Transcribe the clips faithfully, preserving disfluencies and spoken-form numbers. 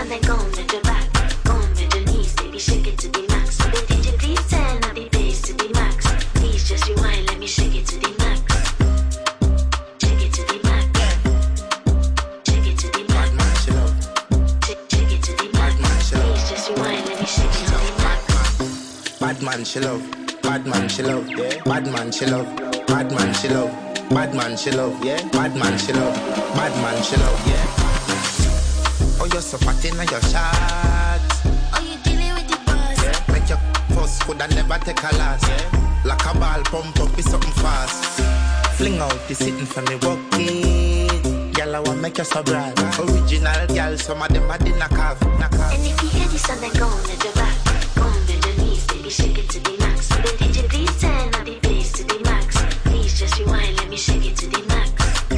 and then go on with your back. Go on with your knees, baby, shake it to the max. So the D J please turn up the bass to the max. Please just rewind, let me shake it to the max. Shake it to the max. Shake it to the max. Shake it to the max. Please just rewind, let me shake it to the max. Bad man, she love. Bad man, she love. Yeah. Bad man, she love. Bad man, she love. Bad man, she love. Yeah. Bad man, she love. Bad man, she love. Yeah. Oh, you're so fat in your shots. Oh, you dealing with the buzz. Yeah. Make your first could I never take a last. Yeah. Like a ball pump up, it's something fast. Fling out the sitting for me walk it. Girl, I want make you so bright. Original girl, some of them are the knock off. And if you hear this and then go on with your back. Go on with your knees, baby, shake it to the max. So the D J please turn up the bass to the max. Please just rewind, let me shake it to the max.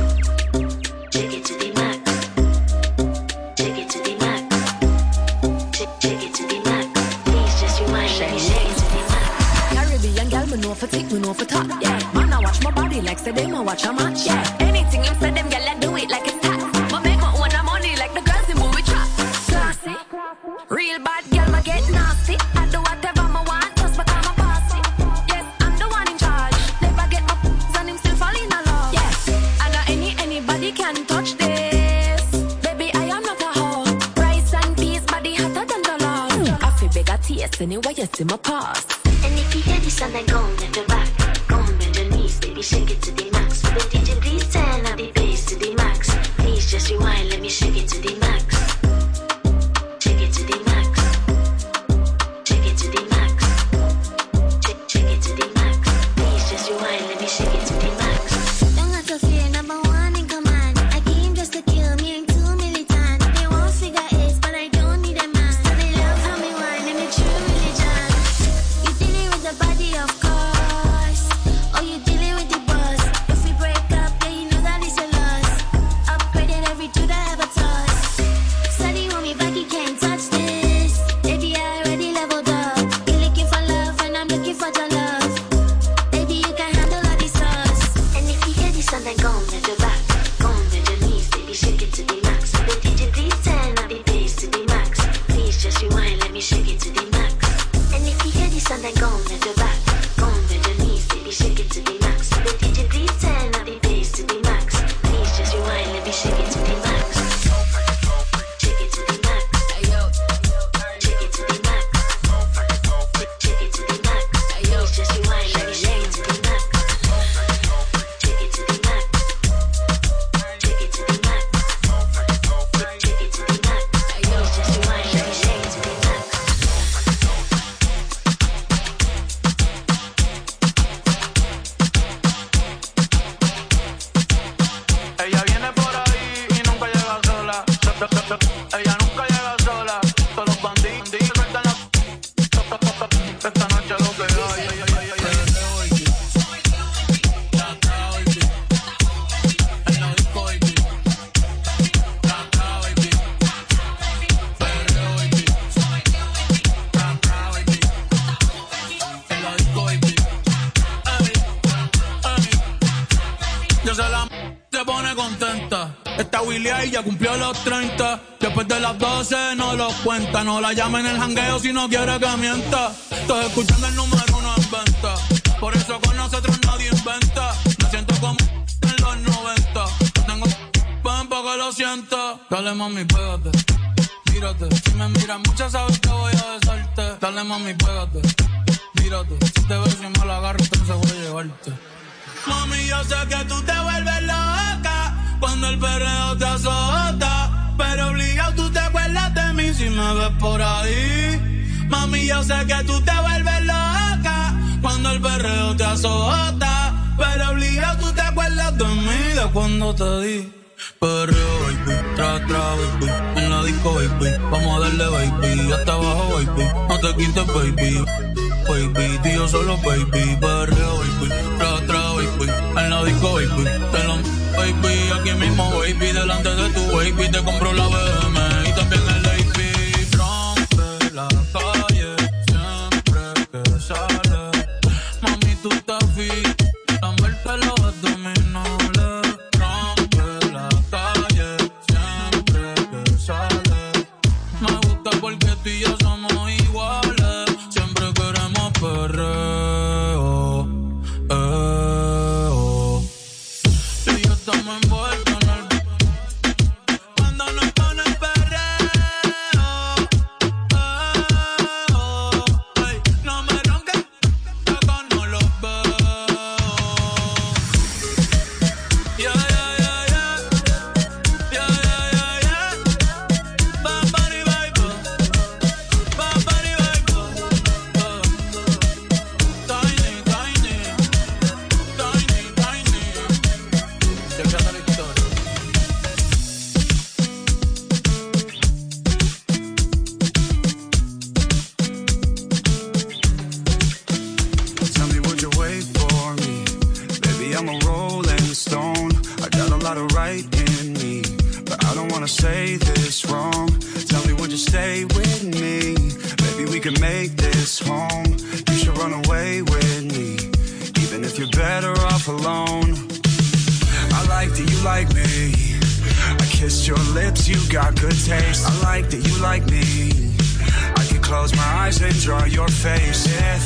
Shake it to the max. Shake it to the max. Shake, shake it to the max. Please just rewind, let me shake it to the max. Caribbean girl, me know for tick, me know for top. Yeah, man, I watch my body like say them I watch a match. Yeah, anything him say them, girl, I do it like it's tax. My make my own money like the girls in movie trap. Classy, real bad girl, I get nasty. I do whatever I want, just because I'm bossy. Yes, I'm the one in charge. Never get my f***s and him still fall in love. Yes, I know any anybody can touch this. Baby, I am not a hoe. Rice and peas, body hotter than the Lord. I feel big at taste anyway, you see my past. And if you hear this and then go on with your back. Go on with your knees, baby, shake it to the max. So the D J please turn up the bass to the max. Please just rewind, let me shake it to the max. Shake it to the max. Shake it to the max. Shake, shake it to the max. Please just rewind, let me shake it to the max. Don't have to fear, number one in command. I came just to kill me, ain't too militant. They won't figure eight, but I don't need a man. So they love how me whine, and it's true religion. You dealing with the body, of course. Oh, you dealing with the boss. If we break up, yeah, you know that it's your loss. Upgraded every dude I ever touched. Study want me back, you can't touch this. Baby, I already leveled up. You're looking for love, and I'm looking for your love. Baby, you can handle all these sauce. And if you hear this and then go on with your back. Go on with your knees, baby, shake it to the max. So the D J please turn up the bass to the max. Please just rewind, let me shake it to the max. And if you hear this and then go on with your back. Go on with your knees, baby, shake it to the max. So the D J please turn up the bass to the max. Please just rewind, let me shake it to the max. Shake it to the max. Shake it to the max. Shake it to the max. Please just rewind, let me shake it to the max. Shake it to the max. Shake it to the max. Shake it to the max. Please just rewind, let me shake it to the max. Ella viene por ahí y nunca llega sola. Ella nunca llega sola. Todos los bandidos sueltan la. Esta noche lo que hay. Yo se la se pone contenta. Esta Willy ahí ya cumplió los treinta. Después de las doce no lo cuenta. No la llamen en el jangueo si no quiere que mienta. Estoy escuchando el número uno en venta. Por eso con nosotros nadie inventa. Me siento como en los noventa. No tengo pan para que lo sienta. Dale mami, pégate, tírate. Si me miras mucho sabes que voy a besarte. Dale mami, pégate, tírate. Si te ves y me la agarro entonces voy a llevarte. Mami, yo sé que tú te vuelves loca cuando el perreo te azota, pero obligado tú te acuerdas de mí si me ves por ahí. Mami, yo sé que tú te vuelves loca cuando el perreo te azota, pero obligado tú te acuerdas de mí de cuando te di. Perreo, baby, tra, tra, baby, en la disco, baby, vamos a darle, baby, hasta abajo, baby, no te quites, baby. Baby, tío solo baby, perreo, baby, tra, tra, baby, en la disco, baby, te lo, baby, aquí mismo, baby, delante de tu baby, te compro la B M y también el A P, rompe la calle, siempre que sale, mami, tú estás fit, la muerte los abdominales, rompe la calle, siempre que sale, tú y yo somos iguales. Siempre queremos perreo. Eh, oh. Tú y yo estamos envueltos en el beat. Cuando nos pone el perreo. Eh, oh. Ay, no me ronques, que acá no los veo. Yeah, yeah, yeah, yeah. Yeah, yeah, yeah, yeah. Bambari, baby. Bambari, baby. Uh. Tiny, tiny. Tiny, tiny. Chequeate la historia. Tell me, would you wait for me? Baby, I'm a rolling stone. I got a lot of right in me, but I don't wanna say this wrong. Tell me, would you stay with me? Maybe we can make this home. You should run away with me, even if you're better off alone. I like that you like me. I kissed your lips, you got good taste. I like that you like me. I could close my eyes and draw your face. If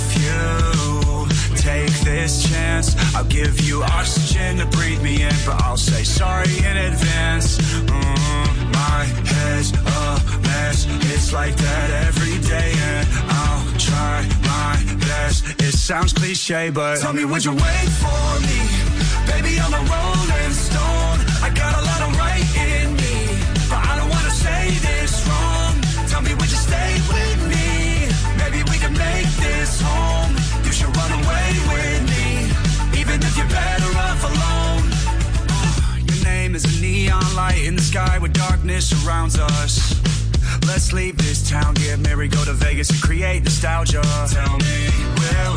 you take this chance, I'll give you oxygen to breathe me in, but I'll say sorry in advance. Mm, my head's a mess. It's like that every day, and I'll try my best. It sounds cliche, but tell me, would you wait for me? Baby, I'm a rolling stone. I got a lot of right in me, but I don't wanna say this wrong. Tell me, would you stay with me? Maybe we can make this home. You should run away with me, even if you're better off alone. Your name is a neon light in the sky where darkness surrounds us. Let's leave this town, get married, go to Vegas and create nostalgia. Tell me, will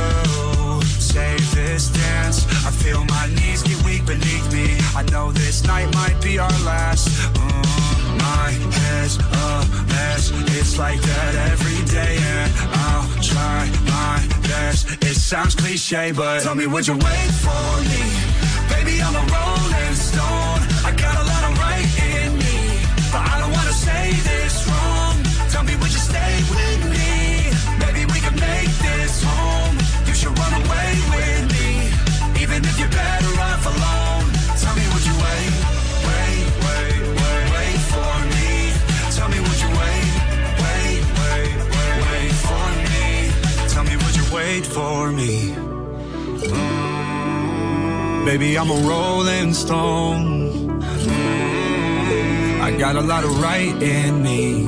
you save this dance? I feel my knees get weak beneath me. I know this night might be our last. Mm, my head's a mess. It's like that every day, and I'll try my best. It sounds cliche, but tell me, would you wait for me? Baby, I'm a rolling stone. I got a lot of right in me, but I don't wanna say this wrong. Tell me, would you stay with me? Maybe we can make this home. You should run away with me, even if you're better off alone. Tell me, would you wait, wait, wait, wait, wait for me? Tell me, would you wait, wait, wait, wait, wait for me? Tell me, would you wait for me? Mm, baby, I'm a rolling stone. Mm, I got a lot of right in me,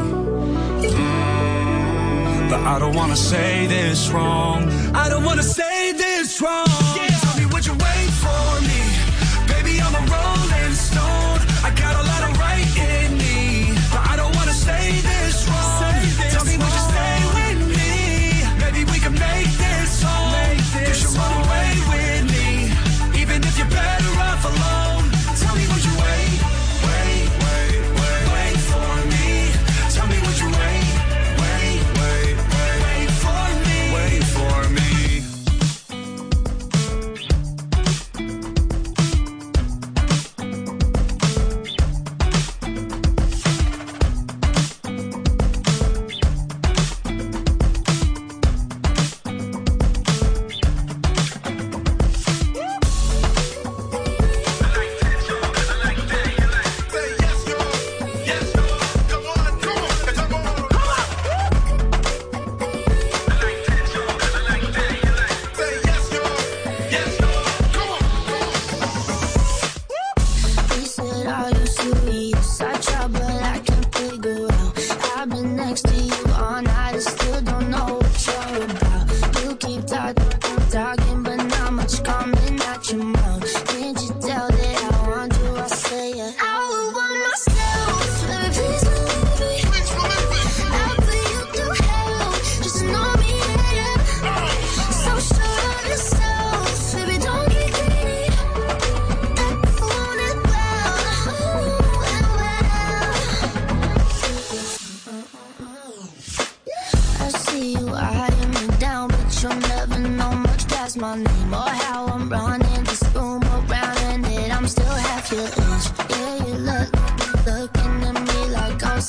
mm, but I don't wanna say this wrong. I don't wanna say this wrong. Yeah. Tell me, would you wait for me? Baby, I'm a rolling stone. I got a lot of right in me, but I don't wanna say this wrong. Say this Tell me, wrong. Would you stay with me? Maybe we can make this home. Make this you should run away with me, even if you're better off alone. Tell me, would you wait, wait, wait, wait, wait for me? Tell me, would you wait, wait, wait, wait, wait for me? Wait for me. my name or how I'm running this room around and it. I'm still half your age. Yeah, you look, looking at me like I'm some sweet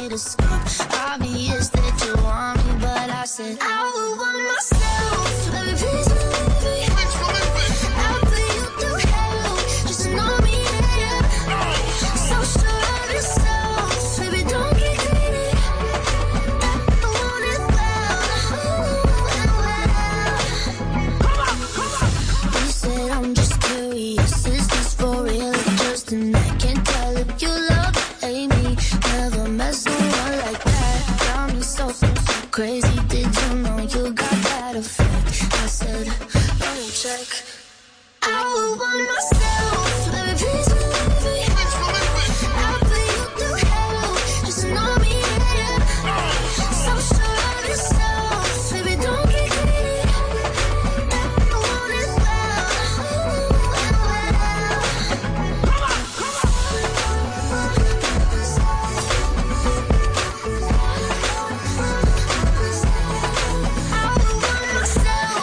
me to stop. Obvious that you want me, but I said I would want myself. Baby, please believe me. I'll put you through hell. Just know me, yeah. So sure of yourself. Baby, don't get greedy. I want it well. Ooh, and well. Come on, come on. You said I'm just curious. Is this for real? Just an I can't tell if you love or hate me. Never met someone like that. Got me so, so, so crazy. Did you know you got that effect? I said, let me check. I would want myself. Baby, please believe me. I'll put you through hell. Just know me, yeah. So sure of yourself. Baby, don't get greedy. I want it well. Ooh, and well. Come on, come on. I would want myself.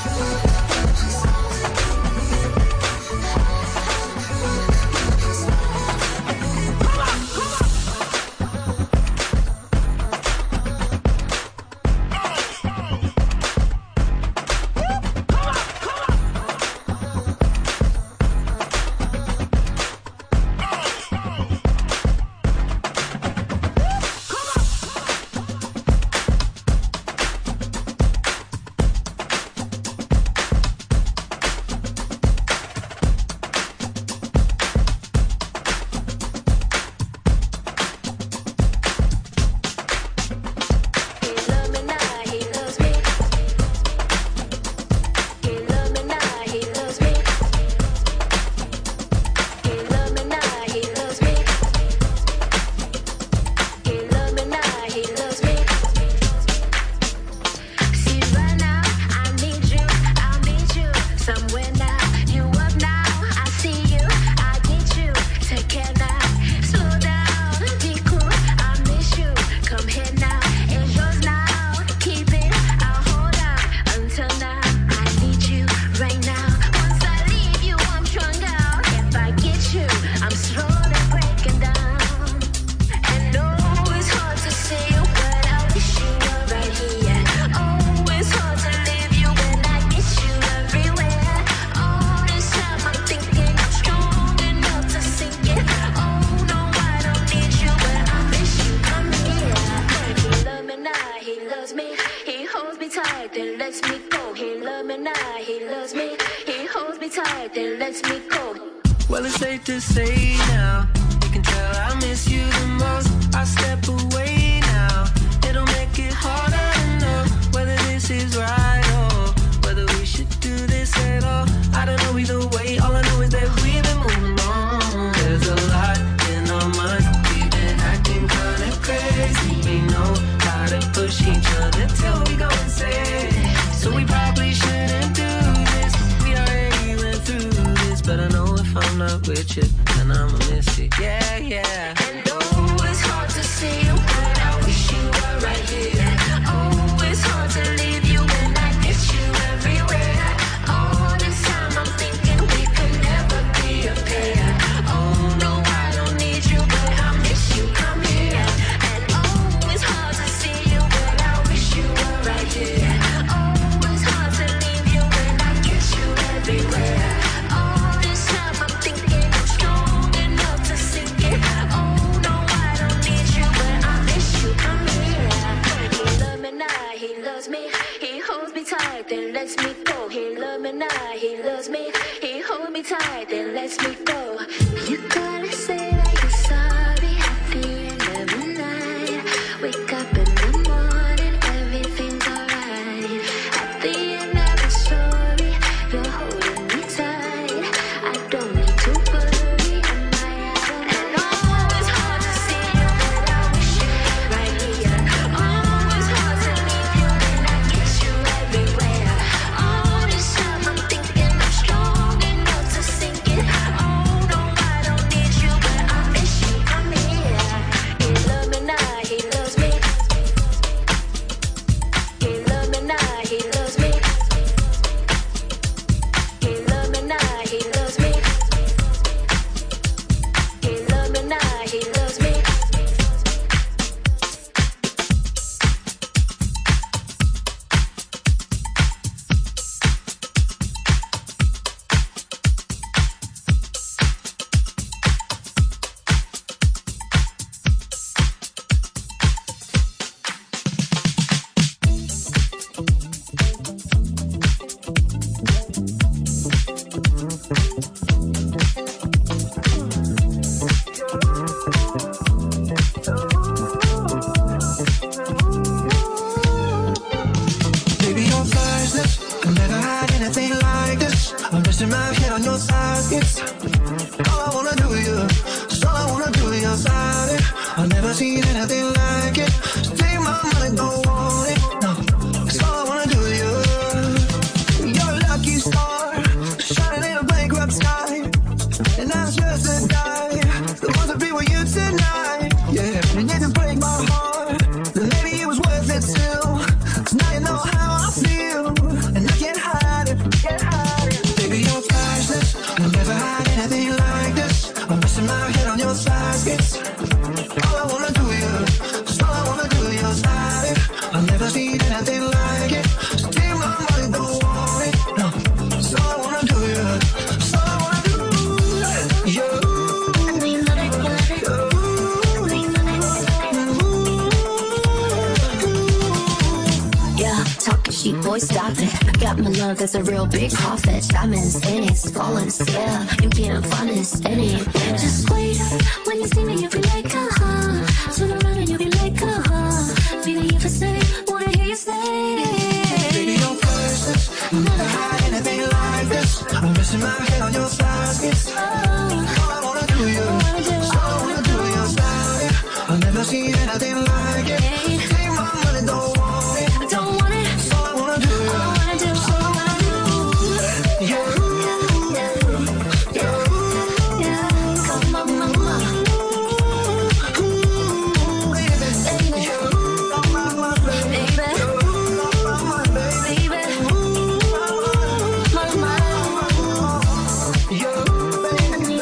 Well, it's safe to say now, you can tell I miss you the most. I step away now, it'll make it harder to know whether this is right or whether we should do this at all. I don't know either way, all I know is that we've been moving on. There's a lot in our minds, we've been acting kinda crazy. We know how to push each other till we go insane. So we probably shouldn't do this, we already went through this. But I know if I'm not with you, then I'ma miss you. Yeah, yeah. And oh, it's hard to see you, but I wish you were right here. Oh, it's hard to leave you when I miss you everywhere. All this time I'm thinking we could never be a pair. Oh no, I don't need you, but I miss you. Come here. And oh, it's hard to see you, but I wish you were right here. Oh, it's hard to leave you when I miss you everywhere. All this time I'm thinking I'm strong enough to sink it. Oh no, I don't need you, but I miss you. Come here. He loves me now, he loves me. He holds me tight, then lets me go. He loves me now, he loves me. He holds me tight, then lets me go. You gotta say that you're sorry at the end of the night. Wake up in the morning, everything's alright. At the end of the story, you're holding me tight. I don't need to worry, am I out of And oh, it's hard to see you, but I wish you were right here. Oh, it's hard to leave you when I kiss you everywhere. All this time I'm thinking I'm strong enough to sink it. Oh never seen anything like it. So take my money, don't want it. No, that's all I wanna do with you. You're a lucky star, shining in a bankrupt sky, and I was just a die. The ones that be with you tonight, yeah. And you can break my heart, but maybe it was worth it still. Cause now you know how I feel, and I can't hide it, can't hide it. Baby, you're priceless, I'll never hide anything like this. I'm resting my head on your sides. All I wanna do is, just all I wanna do is hide it. I've never seen anything like it. So take my money, don't want it. No, that's all I wanna do is, that's all I wanna do. You. Yeah, talking sheep, boy, stop it. Got my love, that's a real big profit. Diamonds, pennies, flawless, yeah. You can't find this anywhere. Just wait, when you see me, you'll be like, uh-huh. Turn around and you'll be like, uh-huh. Baby, if I say, wanna hear you say. Baby, you're priceless, I'll never hide anything like this. I'm resting my head on your thighs. Oh, all I wanna do is, all I wanna do is hide it. I've never seen anything like it. Take my money, don't want it. don't want it. That's all I wanna do is, All I wanna do, all I wanna do. you. Yeah, come on, mama. Baby, Baby, you. My, my, baby. baby, My, my, baby. baby. Mama. You, baby,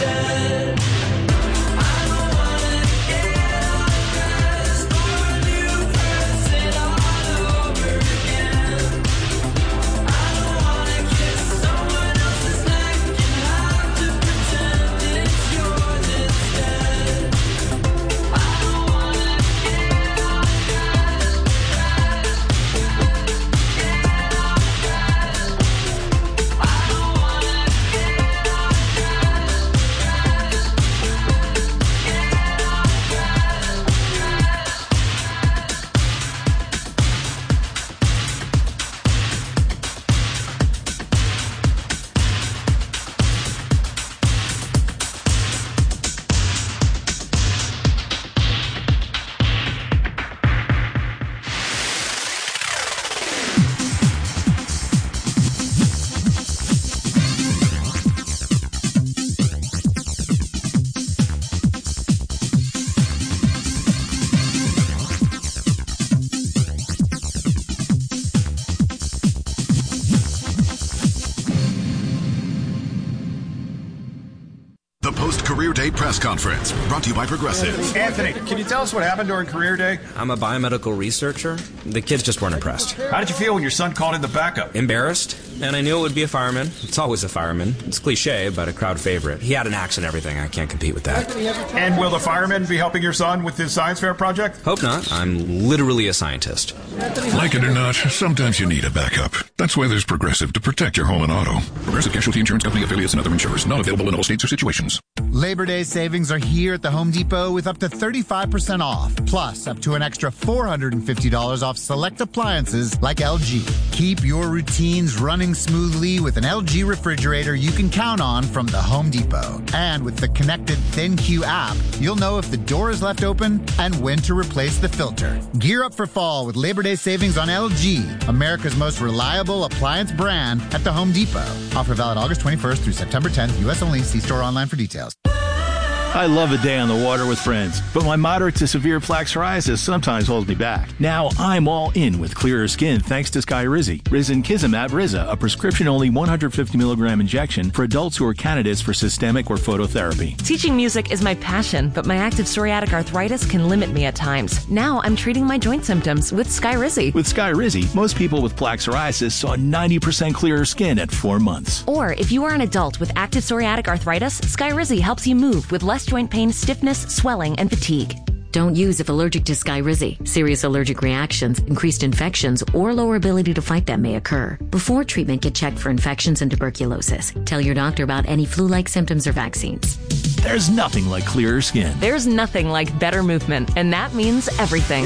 instead. I don't wanna get undressed or you press it all over again. I don't wanna kiss someone else's neck and have to pretend it's yours instead. I don't wanna get undressed, dressed, get undressed. I don't wanna get undressed, dressed, get The post-career day press conference brought to you by Progressive. Anthony, can you tell us what happened during career day? I'm a biomedical researcher. The kids just weren't impressed. How did you feel when your son called in the backup? Embarrassed, and I knew it would be a fireman. It's always a fireman. It's cliche, but a crowd favorite. He had an axe and everything. I can't compete with that. And will the fireman be helping your son with his science fair project? Hope not. I'm literally a scientist. Like it or not, sometimes you need a backup. That's why there's Progressive to protect your home and auto. Progressive Casualty Insurance Company affiliates and other insurers. Not available in all states or situations. Labor Day savings are here at the Home Depot with up to thirty-five percent off, plus up to an extra four hundred fifty dollars off select appliances like L G. Keep your routines running smoothly with an L G refrigerator you can count on from the Home Depot. And with the connected ThinQ app, you'll know if the door is left open and when to replace the filter. Gear up for fall with Labor Day savings on L G, America's most reliable appliance brand at the Home Depot. Offer valid August twenty-first through September tenth, U S only. See store online for details. I love a day on the water with friends, but my moderate to severe plaque psoriasis sometimes holds me back. Now I'm all in with clearer skin thanks to Skyrizi. Risankizumab Riza, a prescription-only one hundred fifty milligram injection for adults who are candidates for systemic or phototherapy. Teaching music is my passion, but my active psoriatic arthritis can limit me at times. Now I'm treating my joint symptoms with Skyrizi. With Skyrizi, most people with plaque psoriasis saw ninety percent clearer skin at four months. Or if you are an adult with active psoriatic arthritis, Skyrizi helps you move with less joint pain, stiffness, swelling, and fatigue. Don't use if allergic to Skyrizi. Serious allergic reactions, increased infections, or lower ability to fight them may occur. Before treatment, get checked for infections and tuberculosis. Tell your doctor about any flu-like symptoms or vaccines. There's nothing like clearer skin. There's nothing like better movement, and that means everything.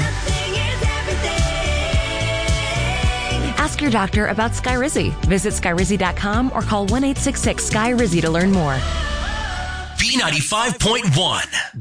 Ask your doctor about Skyrizi. Visit Skyrizi dot com or call one eight six six Skyrizi to learn more. B ninety-five point one.